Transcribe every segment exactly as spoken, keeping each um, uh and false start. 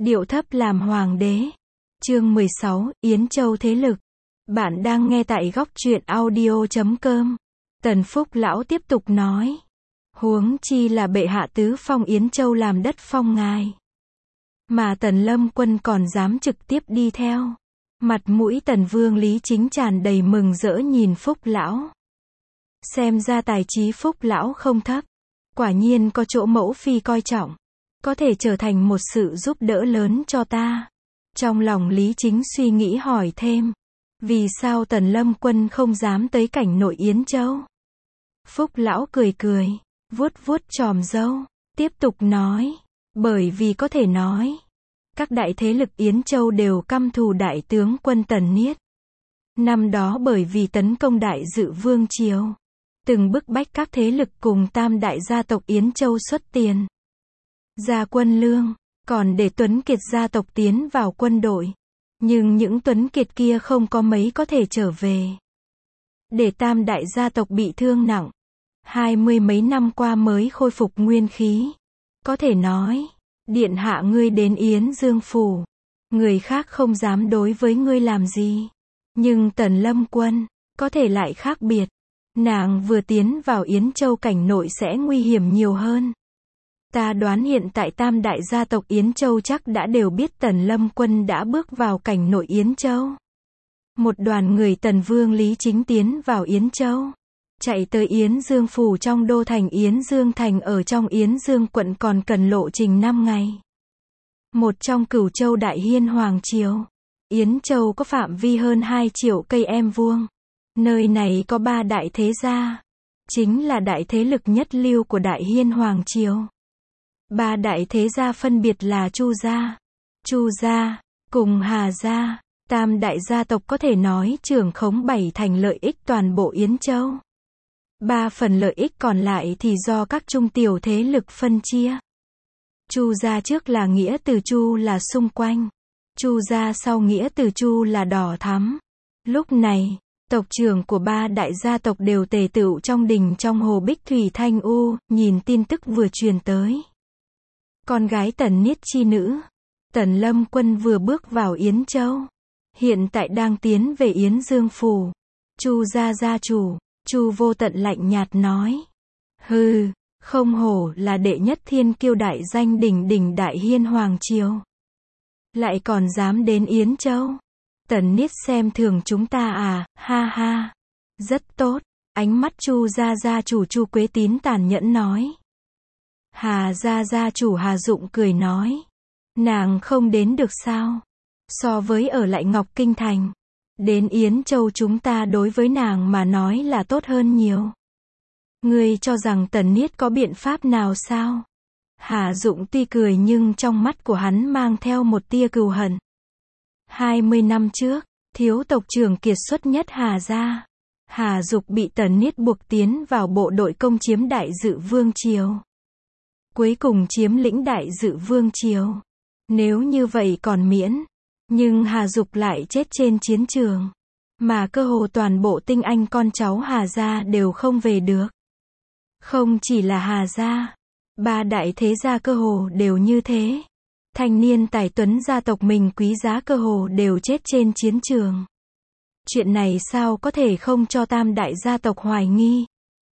Điệu thấp làm hoàng đế. Chương mười sáu, Yến Châu thế lực. Bạn đang nghe tại góc truyện audio chấm com. Tần Phúc Lão tiếp tục nói. Huống chi là bệ hạ tứ phong Yến Châu làm đất phong ngài. Mà Tần Lâm Quân còn dám trực tiếp đi theo. Mặt mũi Tần Vương Lý Chính tràn đầy mừng rỡ nhìn Phúc Lão. Xem ra tài trí Phúc Lão không thấp. Quả nhiên có chỗ mẫu phi coi trọng. Có thể trở thành một sự giúp đỡ lớn cho ta. Trong lòng Lý Chính suy nghĩ hỏi thêm. Vì sao Tần Lâm Quân không dám tới cảnh nội Yến Châu? Phúc Lão cười cười, vuốt vuốt chòm râu, tiếp tục nói. Bởi vì có thể nói. Các đại thế lực Yến Châu đều căm thù đại tướng quân Tần Niết. Năm đó bởi vì tấn công đại dự vương triều. Từng bức bách các thế lực cùng tam đại gia tộc Yến Châu xuất tiền. Ra quân lương, còn để Tuấn Kiệt gia tộc tiến vào quân đội. Nhưng những Tuấn Kiệt kia không có mấy có thể trở về. Để tam đại gia tộc bị thương nặng. Hai mươi mấy năm qua mới khôi phục nguyên khí. Có thể nói, điện hạ ngươi đến Yến Dương Phủ. Người khác không dám đối với ngươi làm gì. Nhưng Tần Lâm Quân, có thể lại khác biệt. Nàng vừa tiến vào Yến Châu cảnh nội sẽ nguy hiểm nhiều hơn. Ta đoán hiện tại tam đại gia tộc Yến Châu chắc đã đều biết Tần Lâm Quân đã bước vào cảnh nội Yến Châu. Một đoàn người Tần Vương Lý Chính tiến vào Yến Châu. Chạy tới Yến Dương Phủ trong đô thành Yến Dương Thành ở trong Yến Dương quận còn cần lộ trình năm ngày. Một trong Cửu Châu Đại Hiên Hoàng Triều. Yến Châu có phạm vi hơn hai triệu cây em vuông. Nơi này có ba đại thế gia. Chính là đại thế lực nhất lưu của Đại Hiên Hoàng Triều. Ba đại thế gia phân biệt là Chu gia, Chu gia, cùng Hà gia. Tam đại gia tộc có thể nói trưởng khống bảy thành lợi ích toàn bộ Yến Châu. Ba phần lợi ích còn lại thì do các trung tiểu thế lực phân chia. Chu gia trước là nghĩa từ Chu là xung quanh. Chu gia sau nghĩa từ Chu là đỏ thắm. Lúc này, tộc trưởng của ba đại gia tộc đều tề tựu trong đình trong hồ Bích Thủy Thanh U, nhìn tin tức vừa truyền tới. Con gái Tần Niết chi nữ, Tần Lâm Quân vừa bước vào Yến Châu. Hiện tại đang tiến về Yến Dương Phủ. Chu gia gia chủ, Chu Vô Tận lạnh nhạt nói. Hừ, không hổ là đệ nhất thiên kiêu đại danh đỉnh đỉnh Đại Hiên Hoàng Triều. Lại còn dám đến Yến Châu. Tần Niết xem thường chúng ta à, ha ha. Rất tốt, ánh mắt Chu gia gia chủ Chu Quế Tín tàn nhẫn nói. Hà gia gia chủ Hà Dụng cười nói. Nàng không đến được sao? So với ở lại Ngọc Kinh Thành. Đến Yến Châu chúng ta đối với nàng mà nói là tốt hơn nhiều. Ngươi cho rằng Tần Niết có biện pháp nào sao? Hà Dụng tuy cười nhưng trong mắt của hắn mang theo một tia cừu hận. Hai mươi năm trước, thiếu tộc trưởng kiệt xuất nhất Hà gia. Hà Dục bị Tần Niết buộc tiến vào bộ đội công chiếm Đại Dự Vương Triều. Cuối cùng chiếm lĩnh Đại Dự Vương Triều. Nếu như vậy còn miễn. Nhưng Hà Dục lại chết trên chiến trường. Mà cơ hồ toàn bộ tinh anh con cháu Hà gia đều không về được. Không chỉ là Hà gia. Ba đại thế gia cơ hồ đều như thế. Thanh niên tài tuấn gia tộc mình quý giá cơ hồ đều chết trên chiến trường. Chuyện này sao có thể không cho tam đại gia tộc hoài nghi?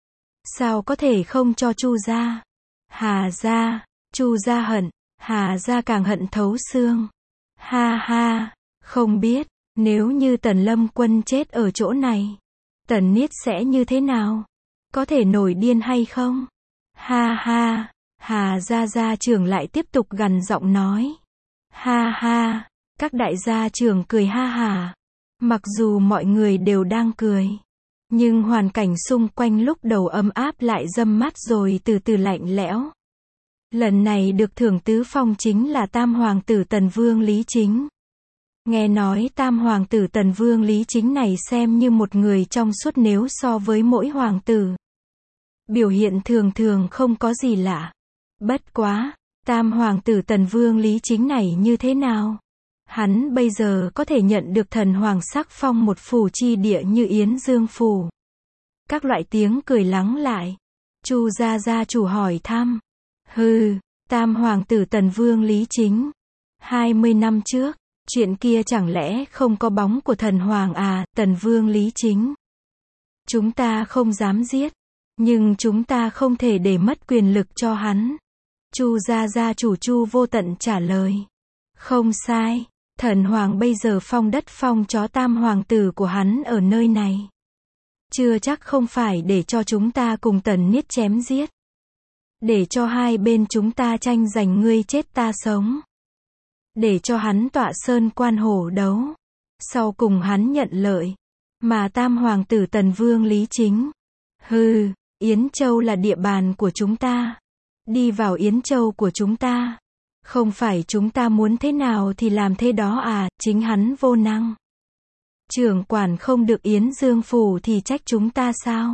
Sao có thể không cho Chu gia? Hà gia, Chu gia hận, Hà gia càng hận thấu xương. Ha ha, không biết, nếu như Tần Lâm Quân chết ở chỗ này, Tần Niết sẽ như thế nào? Có thể nổi điên hay không? Ha ha, Hà gia gia trưởng lại tiếp tục gằn giọng nói. Ha ha, các đại gia trưởng cười ha hả. Mặc dù mọi người đều đang cười, nhưng hoàn cảnh xung quanh lúc đầu ấm áp lại râm mát rồi từ từ lạnh lẽo. Lần này được thưởng tứ phong chính là tam hoàng tử Tần Vương Lý Chính. Nghe nói tam hoàng tử Tần Vương Lý Chính này xem như một người trong suốt nếu so với mỗi hoàng tử. Biểu hiện thường thường không có gì lạ. Bất quá, tam hoàng tử Tần Vương Lý Chính này như thế nào? Hắn bây giờ có thể nhận được thần hoàng sắc phong một phủ chi địa như Yến Dương Phủ. Các loại tiếng cười lắng lại. Chu gia gia chủ hỏi thăm. Hừ, tam hoàng tử Tần Vương Lý Chính. hai mươi năm trước, chuyện kia chẳng lẽ không có bóng của thần hoàng à, Tần Vương Lý Chính. Chúng ta không dám giết, nhưng chúng ta không thể để mất quyền lực cho hắn. Chu gia gia chủ Chu Vô Tận trả lời. Không sai, thần hoàng bây giờ phong đất phong chó tam hoàng tử của hắn ở nơi này. Chưa chắc không phải để cho chúng ta cùng Tần Niết chém giết. Để cho hai bên chúng ta tranh giành ngươi chết ta sống. Để cho hắn tọa sơn quan hổ đấu. Sau cùng hắn nhận lợi. Mà tam hoàng tử Tần Vương Lý Chính. Hừ, Yến Châu là địa bàn của chúng ta. Đi vào Yến Châu của chúng ta. Không phải chúng ta muốn thế nào thì làm thế đó à, chính hắn vô năng. Trưởng quản không được Yến Dương Phủ thì trách chúng ta sao?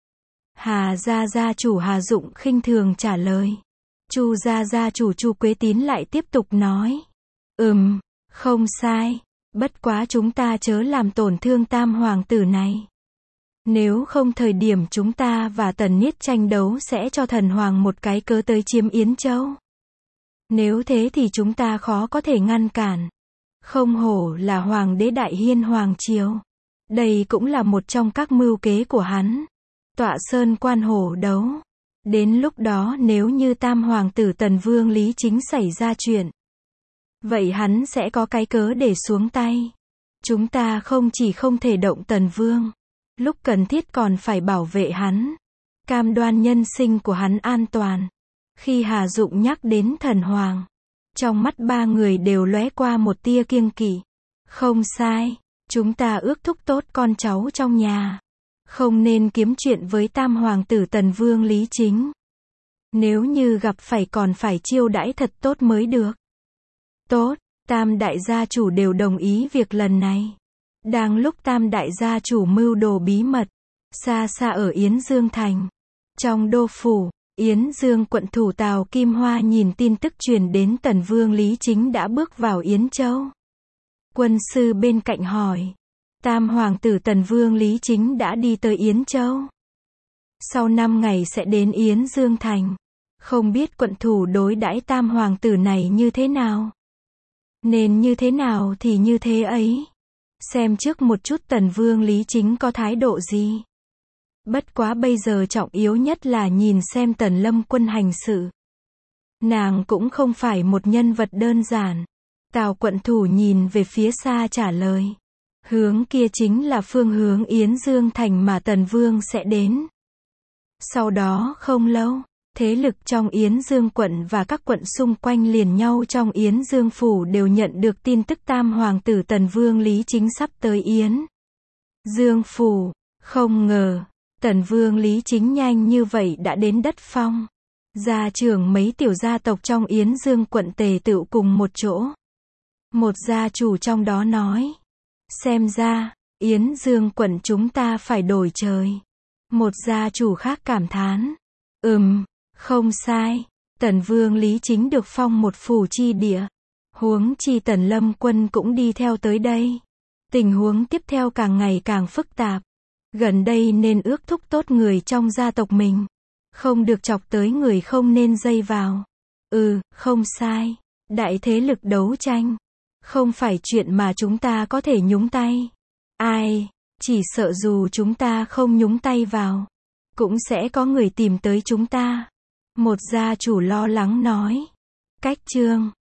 Hà gia gia chủ Hà Dụng khinh thường trả lời. Chu gia gia chủ Chu Quế Tín lại tiếp tục nói. Ừm, không sai. Bất quá chúng ta chớ làm tổn thương tam hoàng tử này. Nếu không thời điểm chúng ta và Tần Niết tranh đấu sẽ cho thần hoàng một cái cớ tới chiếm Yến Châu. Nếu thế thì chúng ta khó có thể ngăn cản. Không hổ là hoàng đế đại hiên hoàng triều. Đây cũng là một trong các mưu kế của hắn. Tọa sơn quan hổ đấu. Đến lúc đó nếu như tam hoàng tử Tần Vương Lý Chính xảy ra chuyện, vậy hắn sẽ có cái cớ để xuống tay. Chúng ta không chỉ không thể động Tần Vương, lúc cần thiết còn phải bảo vệ hắn. Cam đoan nhân sinh của hắn an toàn. Khi Hà Dụng nhắc đến thần hoàng, trong mắt ba người đều lóe qua một tia kiêng kỵ. Không sai, chúng ta ước thúc tốt con cháu trong nhà. Không nên kiếm chuyện với tam hoàng tử Tần Vương Lý Chính. Nếu như gặp phải còn phải chiêu đãi thật tốt mới được. Tốt, tam đại gia chủ đều đồng ý việc lần này. Đang lúc tam đại gia chủ mưu đồ bí mật, xa xa ở Yến Dương Thành. Trong đô phủ, Yến Dương quận thủ Tào Kim Hoa nhìn tin tức truyền đến Tần Vương Lý Chính đã bước vào Yến Châu. Quân sư bên cạnh hỏi. Tam hoàng tử Tần Vương Lý Chính đã đi tới Yến Châu. Sau năm ngày sẽ đến Yến Dương Thành. Không biết quận thủ đối đãi tam hoàng tử này như thế nào. Nên như thế nào thì như thế ấy. Xem trước một chút Tần Vương Lý Chính có thái độ gì. Bất quá bây giờ trọng yếu nhất là nhìn xem Tần Lâm Quân hành sự. Nàng cũng không phải một nhân vật đơn giản. Tào quận thủ nhìn về phía xa trả lời. Hướng kia chính là phương hướng Yến Dương Thành mà Tần Vương sẽ đến. Sau đó không lâu, thế lực trong Yến Dương quận và các quận xung quanh liền nhau trong Yến Dương Phủ đều nhận được tin tức tam hoàng tử Tần Vương Lý Chính sắp tới Yến Dương Phủ. Không ngờ, Tần Vương Lý Chính nhanh như vậy đã đến đất phong. Gia trưởng mấy tiểu gia tộc trong Yến Dương quận tề tựu cùng một chỗ. Một gia chủ trong đó nói. Xem ra, Yến Dương quận chúng ta phải đổi trời. Một gia chủ khác cảm thán. Ừm, không sai. Tần Vương Lý Chính được phong một phủ chi địa. Huống chi Tần Lâm Quân cũng đi theo tới đây. Tình huống tiếp theo càng ngày càng phức tạp. Gần đây nên ước thúc tốt người trong gia tộc mình. Không được chọc tới người không nên dây vào. Ừ, không sai. Đại thế lực đấu tranh. Không phải chuyện mà chúng ta có thể nhúng tay. Ai, chỉ sợ dù chúng ta không nhúng tay vào, cũng sẽ có người tìm tới chúng ta. Một gia chủ lo lắng nói. Cách chương